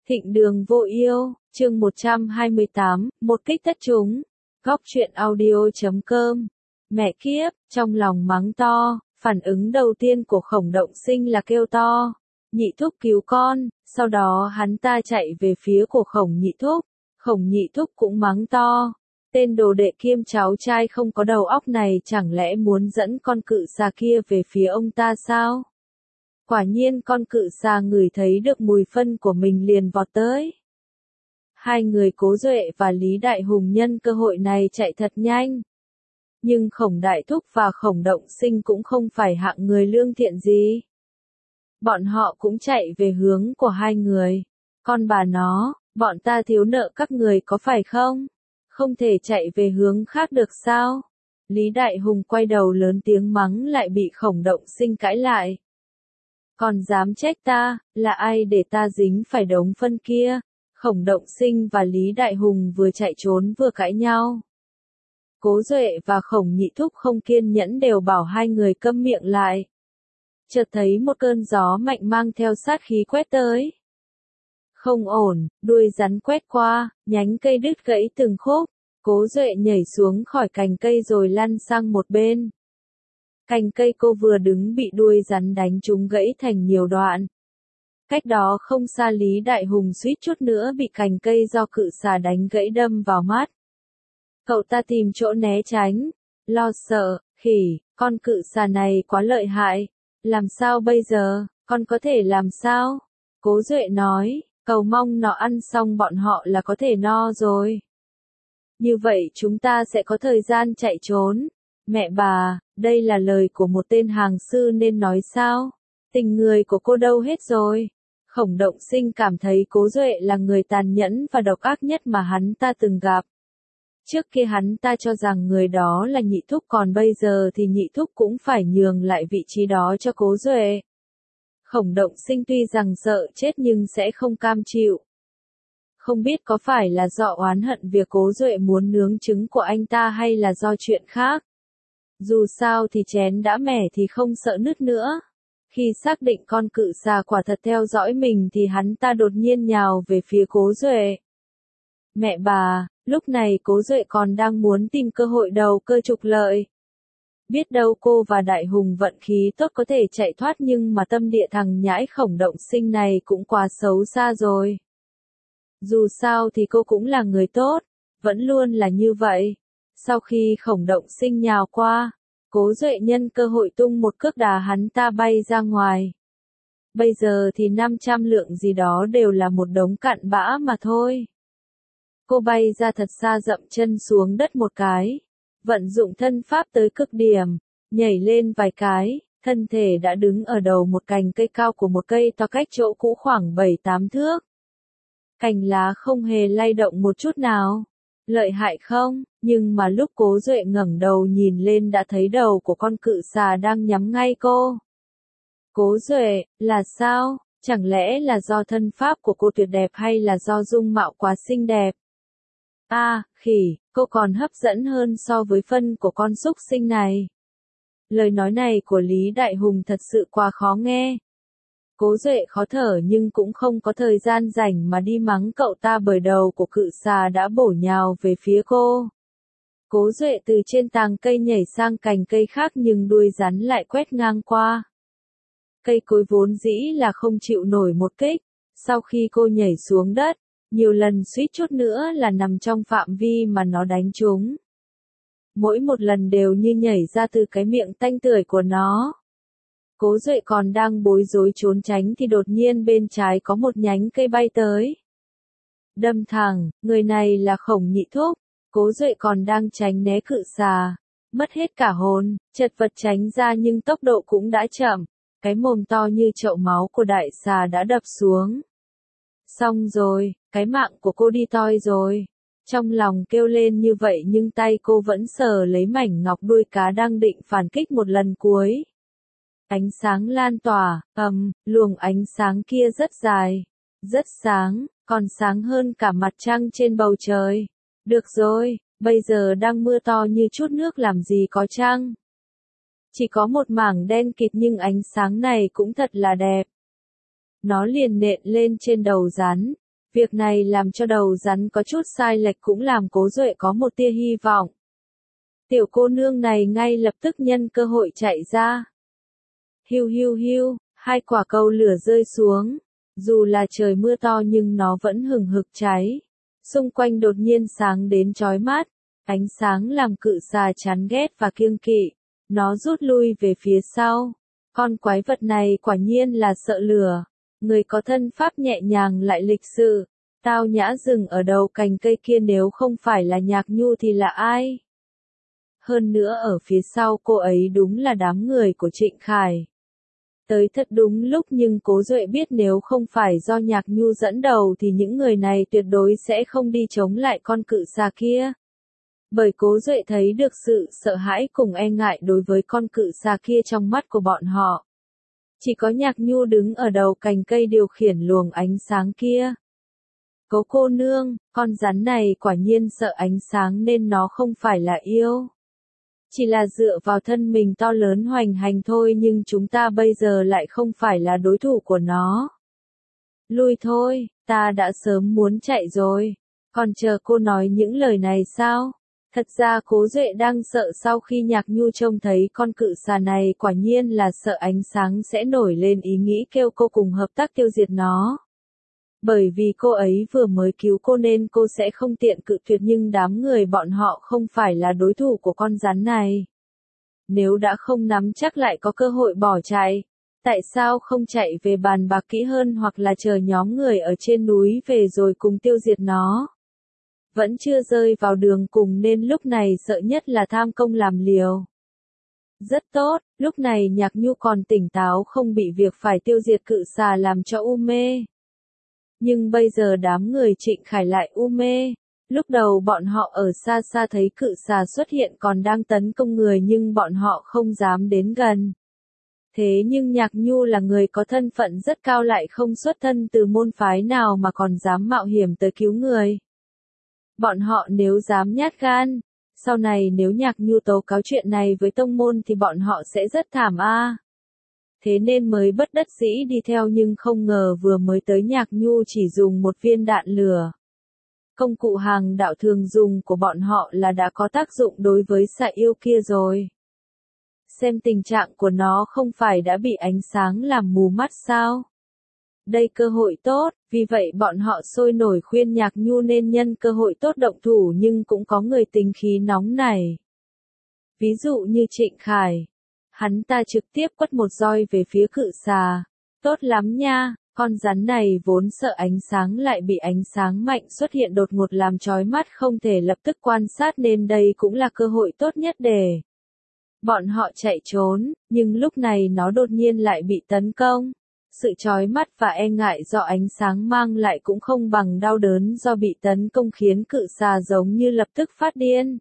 Thịnh đường vô yêu, chương 128, một kích tất chúng. Góc truyện audio.com. Mẹ kiếp, trong lòng mắng to, phản ứng đầu tiên của Khổng Động Sinh là kêu to. Nhị thúc cứu con, sau đó hắn ta chạy về phía của Khổng nhị thúc. Khổng nhị thúc cũng mắng to. Tên đồ đệ kiêm cháu trai không có đầu óc này chẳng lẽ muốn dẫn con cự xà kia về phía ông ta sao? Quả nhiên con cự xà ngửi thấy được mùi phân của mình liền vọt tới. Hai người Cố Duệ và Lý Đại Hùng nhân cơ hội này chạy thật nhanh. Nhưng Khổng Đại Thúc và Khổng Động Sinh cũng không phải hạng người lương thiện gì. Bọn họ cũng chạy về hướng của hai người. Con bà nó, bọn ta thiếu nợ các người có phải không? Không thể chạy về hướng khác được sao? Lý Đại Hùng quay đầu lớn tiếng mắng lại bị Khổng Động Sinh cãi lại. Còn dám trách ta, là ai để ta dính phải đống phân kia? Khổng Động Sinh và Lý Đại Hùng vừa chạy trốn vừa cãi nhau. Cố Duệ và Khổng Nhị Thúc không kiên nhẫn đều bảo hai người câm miệng lại. Chợt thấy một cơn gió mạnh mang theo sát khí quét tới. Không ổn, đuôi rắn quét qua, nhánh cây đứt gãy từng khúc. Cố Duệ nhảy xuống khỏi cành cây rồi lăn sang một bên. Cành cây cô vừa đứng bị đuôi rắn đánh trúng gãy thành nhiều đoạn. Cách đó không xa Lý Đại Hùng suýt chút nữa bị cành cây do cự xà đánh gãy đâm vào mắt. Cậu ta tìm chỗ né tránh, lo sợ, khỉ, con cự xà này quá lợi hại, làm sao bây giờ, con có thể làm sao? Cố Duệ nói, cầu mong nó ăn xong bọn họ là có thể no rồi. Như vậy chúng ta sẽ có thời gian chạy trốn. Mẹ bà, đây là lời của một tên hàng sư nên nói sao? Tình người của cô đâu hết rồi? Khổng Động Sinh cảm thấy Cố Duệ là người tàn nhẫn và độc ác nhất mà hắn ta từng gặp. Trước kia hắn ta cho rằng người đó là Nhị Thúc, còn bây giờ thì Nhị Thúc cũng phải nhường lại vị trí đó cho Cố Duệ. Khổng Động Sinh tuy rằng sợ chết nhưng sẽ không cam chịu. Không biết có phải là do oán hận việc Cố Duệ muốn nướng trứng của anh ta hay là do chuyện khác. Dù sao thì chén đã mẻ thì không sợ nứt nữa. Khi xác định con cự xà quả thật theo dõi mình thì hắn ta đột nhiên nhào về phía Cố Duệ. Mẹ bà, lúc này Cố Duệ còn đang muốn tìm cơ hội đầu cơ trục lợi. Biết đâu cô và Đại Hùng vận khí tốt có thể chạy thoát, nhưng mà tâm địa thằng nhãi Khổng Động Sinh này cũng quá xấu xa rồi. Dù sao thì cô cũng là người tốt, vẫn luôn là như vậy. Sau khi Khổng Động Sinh nhào qua, Cố Duệ nhân cơ hội tung một cước đá hắn ta bay ra ngoài. Bây giờ thì 500 lượng gì đó đều là một đống cặn bã mà thôi. Cô bay ra thật xa, dậm chân xuống đất một cái, vận dụng thân pháp tới cực điểm, nhảy lên vài cái, thân thể đã đứng ở đầu một cành cây cao của một cây to cách chỗ cũ khoảng 7-8 thước. Cành lá không hề lay động một chút nào. Lợi hại không? Nhưng mà lúc Cố Duệ ngẩng đầu nhìn lên đã thấy đầu của con cự xà đang nhắm ngay cô. Cố Duệ, là sao? Chẳng lẽ là do thân pháp của cô tuyệt đẹp hay là do dung mạo quá xinh đẹp? Khỉ, cô còn hấp dẫn hơn so với phân của con súc sinh này. Lời nói này của Lý Đại Hùng thật sự quá khó nghe. Cố Duệ khó thở nhưng cũng không có thời gian rảnh mà đi mắng cậu ta, bởi đầu của cự xà đã bổ nhào về phía cô. Cố Duệ từ trên tàng cây nhảy sang cành cây khác nhưng đuôi rắn lại quét ngang qua. Cây cối vốn dĩ là không chịu nổi một kích, sau khi cô nhảy xuống đất, nhiều lần suýt chút nữa là nằm trong phạm vi mà nó đánh trúng. Mỗi một lần đều như nhảy ra từ cái miệng tanh tưởi của nó. Cố Duệ còn đang bối rối trốn tránh thì đột nhiên bên trái có một nhánh cây bay tới. Đâm thẳng, người này là Khổng Nhị Thúc. Cố Duệ còn đang tránh né cự xà, mất hết cả hồn, chật vật tránh ra nhưng tốc độ cũng đã chậm. Cái mồm to như chậu máu của đại xà đã đập xuống. Xong rồi, cái mạng của cô đi toi rồi. Trong lòng kêu lên như vậy nhưng tay cô vẫn sờ lấy mảnh ngọc đuôi cá đang định phản kích một lần cuối. Ánh sáng lan tỏa, luồng ánh sáng kia rất dài, rất sáng, còn sáng hơn cả mặt trăng trên bầu trời. Được rồi, bây giờ đang mưa to như chút nước làm gì có trăng. Chỉ có một mảng đen kịt nhưng ánh sáng này cũng thật là đẹp. Nó liền nện lên trên đầu rắn, Việc này làm cho đầu rắn có chút sai lệch cũng làm Cố Duệ có một tia hy vọng. Tiểu cô nương này ngay lập tức nhân cơ hội chạy ra. Hiu hiu hiu, hai quả cầu lửa rơi xuống. Dù là trời mưa to nhưng nó vẫn hừng hực cháy. Xung quanh đột nhiên sáng đến chói mắt. Ánh sáng làm cự xà chán ghét và kiêng kỵ. Nó rút lui về phía sau. Con quái vật này quả nhiên là sợ lửa. Người có thân pháp nhẹ nhàng lại lịch sự. Tao nhã dừng ở đầu cành cây kia, nếu không phải là Nhạc Nhu thì là ai? Hơn nữa ở phía sau cô ấy đúng là đám người của Trịnh Khải. Tới thật đúng lúc, nhưng Cố Duệ biết nếu không phải do Nhạc Nhu dẫn đầu thì những người này tuyệt đối sẽ không đi chống lại con cự xà kia. Bởi Cố Duệ thấy được sự sợ hãi cùng e ngại đối với con cự xà kia trong mắt của bọn họ. Chỉ có Nhạc Nhu đứng ở đầu cành cây điều khiển luồng ánh sáng kia. Cố cô nương, con rắn này quả nhiên sợ ánh sáng nên nó không phải là yêu. Chỉ là dựa vào thân mình to lớn hoành hành thôi, nhưng chúng ta bây giờ lại không phải là đối thủ của nó. Lui thôi, ta đã sớm muốn chạy rồi. Còn chờ cô nói những lời này sao? Thật ra Cố Duệ đang sợ sau khi Nhạc Nhu trông thấy con cự xà này, quả nhiên là sợ ánh sáng sẽ nổi lên ý nghĩ kêu cô cùng hợp tác tiêu diệt nó. Bởi vì cô ấy vừa mới cứu cô nên cô sẽ không tiện cự tuyệt, nhưng đám người bọn họ không phải là đối thủ của con rắn này. Nếu đã không nắm chắc lại có cơ hội bỏ chạy, tại sao không chạy về bàn bạc kỹ hơn hoặc là chờ nhóm người ở trên núi về rồi cùng tiêu diệt nó? Vẫn chưa rơi vào đường cùng nên lúc này sợ nhất là tham công làm liều. Rất tốt, lúc này Nhạc Nhu còn tỉnh táo, không bị việc phải tiêu diệt cự xà làm cho u mê. Nhưng bây giờ đám người Trịnh Khải lại u mê. Lúc đầu bọn họ ở xa xa thấy cự xà xuất hiện còn đang tấn công người nhưng bọn họ không dám đến gần. Thế nhưng Nhạc Nhu là người có thân phận rất cao, lại không xuất thân từ môn phái nào mà còn dám mạo hiểm tới cứu người. Bọn họ nếu dám nhát gan, sau này nếu Nhạc Nhu tố cáo chuyện này với tông môn thì bọn họ sẽ rất thảm a. Thế nên mới bất đắc dĩ đi theo, nhưng không ngờ vừa mới tới Nhạc Nhu chỉ dùng một viên đạn lửa. Công cụ hàng đạo thường dùng của bọn họ là đã có tác dụng đối với xà yêu kia rồi. Xem tình trạng của nó không phải đã bị ánh sáng làm mù mắt sao? Đây cơ hội tốt, vì vậy bọn họ sôi nổi khuyên Nhạc Nhu nên nhân cơ hội tốt động thủ, nhưng cũng có người tính khí nóng này. Ví dụ như Trịnh Khải. Hắn ta trực tiếp quất một roi về phía cự xà. Tốt lắm nha, con rắn này vốn sợ ánh sáng lại bị ánh sáng mạnh xuất hiện đột ngột làm chói mắt không thể lập tức quan sát, nên đây cũng là cơ hội tốt nhất để bọn họ chạy trốn, nhưng lúc này nó đột nhiên lại bị tấn công. Sự chói mắt và e ngại do ánh sáng mang lại cũng không bằng đau đớn do bị tấn công khiến cự xà giống như lập tức phát điên.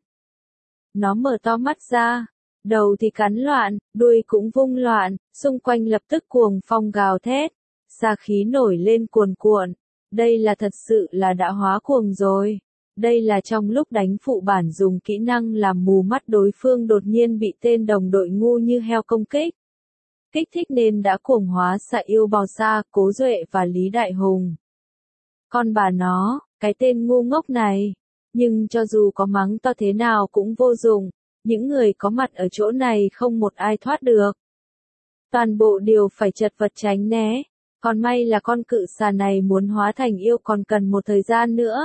Nó mở to mắt ra. Đầu thì cắn loạn, đuôi cũng vung loạn, xung quanh lập tức cuồng phong gào thét, xà khí nổi lên cuồn cuộn. Đây là thật sự là đã hóa cuồng rồi. Đây là trong lúc đánh phụ bản dùng kỹ năng làm mù mắt đối phương đột nhiên bị tên đồng đội ngu như heo công kích. Kích thích nên đã cuồng hóa xà yêu bò xa, Cố Duệ và Lý Đại Hùng. Con bà nó, cái tên ngu ngốc này. Nhưng cho dù có mắng to thế nào cũng vô dụng. Những người có mặt ở chỗ này không một ai thoát được. Toàn bộ đều phải chật vật tránh né. Còn may là con cự xà này muốn hóa thành yêu còn cần một thời gian nữa.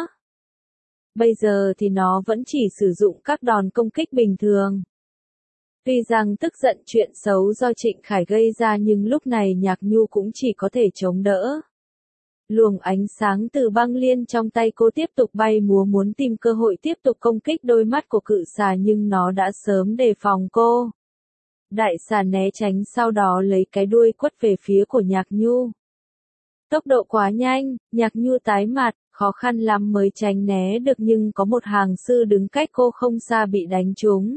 Bây giờ thì nó vẫn chỉ sử dụng các đòn công kích bình thường. Tuy rằng tức giận chuyện xấu do Trịnh Khải gây ra nhưng lúc này Nhạc Nhu cũng chỉ có thể chống đỡ. Luồng ánh sáng từ băng liên trong tay cô tiếp tục bay múa muốn tìm cơ hội tiếp tục công kích đôi mắt của cự xà, nhưng nó đã sớm đề phòng cô. Đại xà né tránh sau đó lấy cái đuôi quất về phía của Nhạc Nhu. Tốc độ quá nhanh, Nhạc Nhu tái mặt, khó khăn lắm mới tránh né được, nhưng có một hàng sư đứng cách cô không xa bị đánh trúng.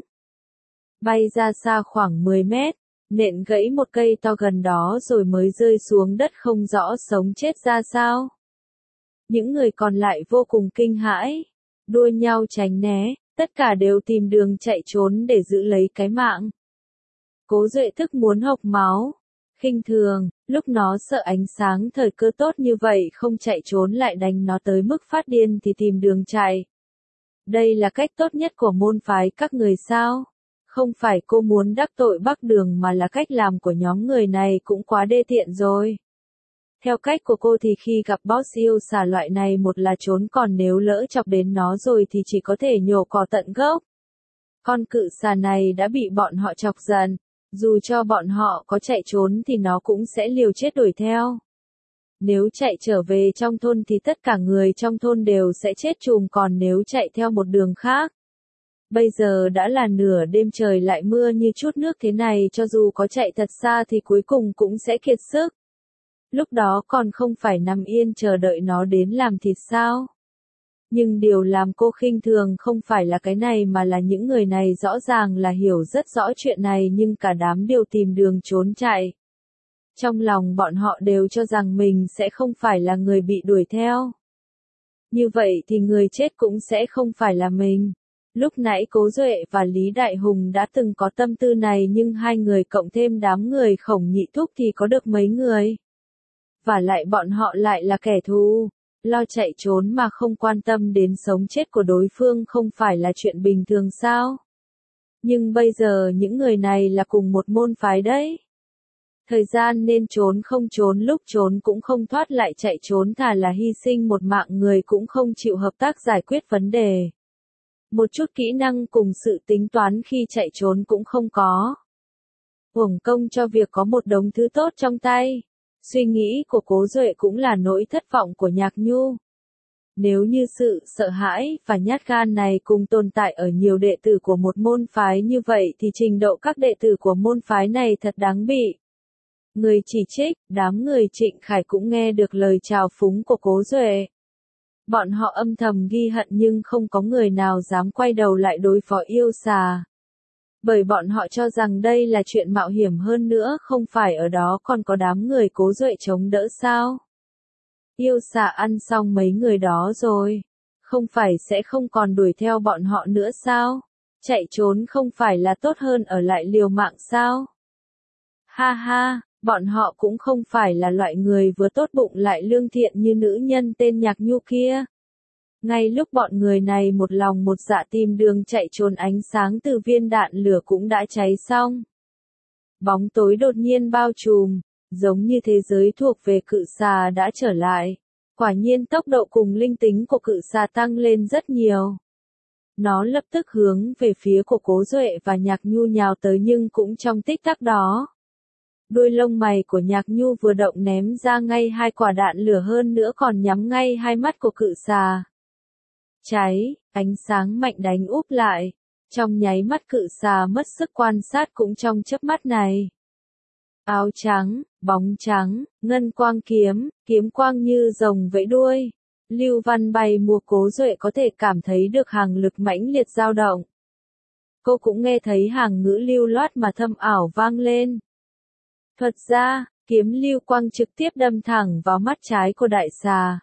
Bay ra xa khoảng 10 mét. Nện gãy một cây to gần đó rồi mới rơi xuống đất không rõ sống chết ra sao. Những người còn lại vô cùng kinh hãi, đua nhau tránh né, tất cả đều tìm đường chạy trốn để giữ lấy cái mạng. Cố Duệ thức muốn hộc máu, Khinh thường, lúc nó sợ ánh sáng thời cơ tốt như vậy không chạy trốn lại đánh nó tới mức phát điên thì tìm đường chạy. Đây là cách tốt nhất của môn phái các người sao? Không phải cô muốn đắc tội Bắc Đường mà là cách làm của nhóm người này cũng quá đê tiện rồi. Theo cách của cô thì khi gặp boss yêu xà loại này một là trốn, còn nếu lỡ chọc đến nó rồi thì chỉ có thể nhổ cỏ tận gốc. Con cự xà này đã bị bọn họ chọc giận, dù cho bọn họ có chạy trốn thì nó cũng sẽ liều chết đuổi theo. Nếu chạy trở về trong thôn thì tất cả người trong thôn đều sẽ chết chùm, còn nếu chạy theo một đường khác. Bây giờ đã là nửa đêm trời lại mưa như chút nước thế này, cho dù có chạy thật xa thì cuối cùng cũng sẽ kiệt sức. Lúc đó còn không phải nằm yên chờ đợi nó đến làm thịt sao? Nhưng điều làm cô khinh thường không phải là cái này mà là những người này rõ ràng là hiểu rất rõ chuyện này nhưng cả đám đều tìm đường trốn chạy. Trong lòng bọn họ đều cho rằng mình sẽ không phải là người bị đuổi theo. Như vậy thì người chết cũng sẽ không phải là mình. Lúc nãy Cố Duệ và Lý Đại Hùng đã từng có tâm tư này nhưng hai người cộng thêm đám người Khổng Nhị Thúc thì có được mấy người. Và lại bọn họ lại là kẻ thù. Lo chạy trốn mà không quan tâm đến sống chết của đối phương không phải là chuyện bình thường sao? Nhưng bây giờ những người này là cùng một môn phái đấy. Thời gian nên trốn không trốn, lúc trốn cũng không thoát, lại chạy trốn thà là hy sinh một mạng người cũng không chịu hợp tác giải quyết vấn đề. Một chút kỹ năng cùng sự tính toán khi chạy trốn cũng không có. Uổng công cho việc có một đống thứ tốt trong tay. Suy nghĩ của Cố Duệ cũng là nỗi thất vọng của Nhạc Nhu. Nếu như sự sợ hãi và nhát gan này cùng tồn tại ở nhiều đệ tử của một môn phái như vậy thì trình độ các đệ tử của môn phái này thật đáng bị. Người chỉ trích, đám người Trịnh Khải cũng nghe được lời chào phúng của Cố Duệ. Bọn họ âm thầm ghi hận nhưng không có người nào dám quay đầu lại đối phó yêu xà. Bởi bọn họ cho rằng đây là chuyện mạo hiểm, hơn nữa không phải ở đó còn có đám người Cố Duệ chống đỡ sao. Yêu xà ăn xong mấy người đó rồi, không phải sẽ không còn đuổi theo bọn họ nữa sao? Chạy trốn không phải là tốt hơn ở lại liều mạng sao? Ha ha, bọn họ cũng không phải là loại người vừa tốt bụng lại lương thiện như nữ nhân tên Nhạc Nhu kia. Ngay lúc bọn người này một lòng một dạ tìm đường chạy trốn, ánh sáng từ viên đạn lửa cũng đã cháy xong. Bóng tối đột nhiên bao trùm, giống như thế giới thuộc về cự xà đã trở lại. Quả nhiên tốc độ cùng linh tính của cự xà tăng lên rất nhiều. Nó lập tức hướng về phía của Cố Duệ và Nhạc Nhu nhào tới, nhưng cũng trong tích tắc đó. Đuôi lông mày của Nhạc Nhu vừa động ném ra ngay hai quả đạn lửa, hơn nữa còn nhắm ngay hai mắt của cự xà. Cháy, ánh sáng mạnh đánh úp lại. Trong nháy mắt cự xà mất sức quan sát cũng trong chớp mắt này. Áo trắng, bóng trắng, ngân quang kiếm, kiếm quang như rồng vẫy đuôi. Lưu Văn bay mùa Cố Duệ có thể cảm thấy được hàng lực mãnh liệt dao động. Cô cũng nghe thấy hàng ngữ lưu loát mà thâm ảo vang lên. Thuật ra, kiếm lưu quang trực tiếp đâm thẳng vào mắt trái của đại xà.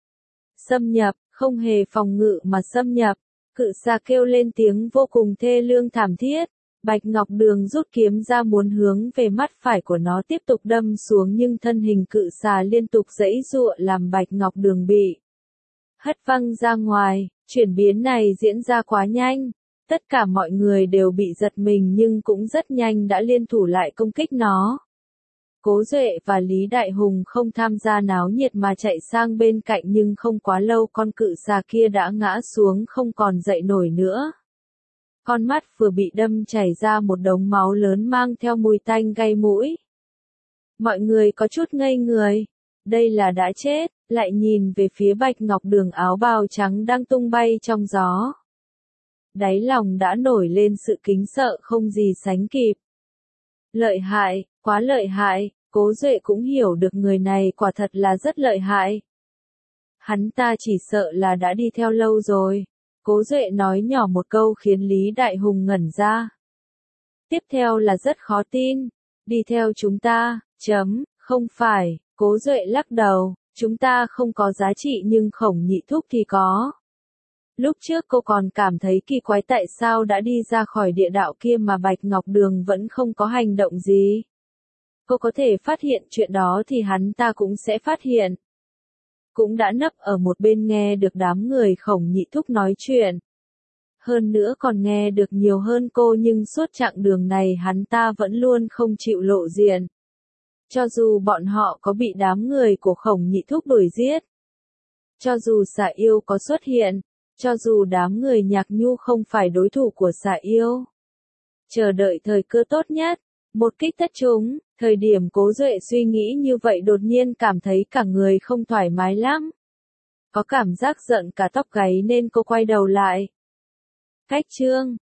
Xâm nhập, không hề phòng ngự mà xâm nhập. Cự xà kêu lên tiếng vô cùng thê lương thảm thiết. Bạch Ngọc Đường rút kiếm ra muốn hướng về mắt phải của nó tiếp tục đâm xuống, nhưng thân hình cự xà liên tục giãy giụa làm Bạch Ngọc Đường bị hất văng ra ngoài. Chuyển biến này diễn ra quá nhanh. Tất cả mọi người đều bị giật mình nhưng cũng rất nhanh đã liên thủ lại công kích nó. Cố Duệ và Lý Đại Hùng không tham gia náo nhiệt mà chạy sang bên cạnh, nhưng không quá lâu con cự xà kia đã ngã xuống không còn dậy nổi nữa. Con mắt vừa bị đâm chảy ra một đống máu lớn mang theo mùi tanh gây mũi. Mọi người có chút ngây người. Đây là đã chết, lại nhìn về phía Bạch Ngọc Đường áo bào trắng đang tung bay trong gió. Đáy lòng đã nổi lên sự kính sợ không gì sánh kịp. Lợi hại, quá lợi hại, Cố Duệ cũng hiểu được người này quả thật là rất lợi hại. Hắn ta chỉ sợ là đã đi theo lâu rồi. Cố Duệ nói nhỏ một câu khiến Lý Đại Hùng ngẩn ra. Tiếp theo là rất khó tin. Đi theo chúng ta, không phải, Cố Duệ lắc đầu, chúng ta không có giá trị nhưng Khổng Nhị Thúc thì có. Lúc trước cô còn cảm thấy kỳ quái tại sao đã đi ra khỏi địa đạo kia mà Bạch Ngọc Đường vẫn không có hành động gì. cô có thể phát hiện chuyện đó thì hắn ta cũng sẽ phát hiện. Cũng đã nấp ở một bên nghe được đám người Khổng Nhị Thúc nói chuyện. Hơn nữa còn nghe được nhiều hơn cô, nhưng suốt chặng đường này hắn ta vẫn luôn không chịu lộ diện. Cho dù bọn họ có bị đám người của Khổng Nhị Thúc đuổi giết, cho dù Xà Yêu có xuất hiện, cho dù đám người Nhạc Nhu không phải đối thủ của Xà Yêu. Chờ đợi thời cơ tốt nhất, một kích tất chúng. Thời điểm Cố Duệ suy nghĩ như vậy đột nhiên cảm thấy cả người không thoải mái lắm. Có cảm giác giận cả tóc gáy nên cô quay đầu lại. Cách chương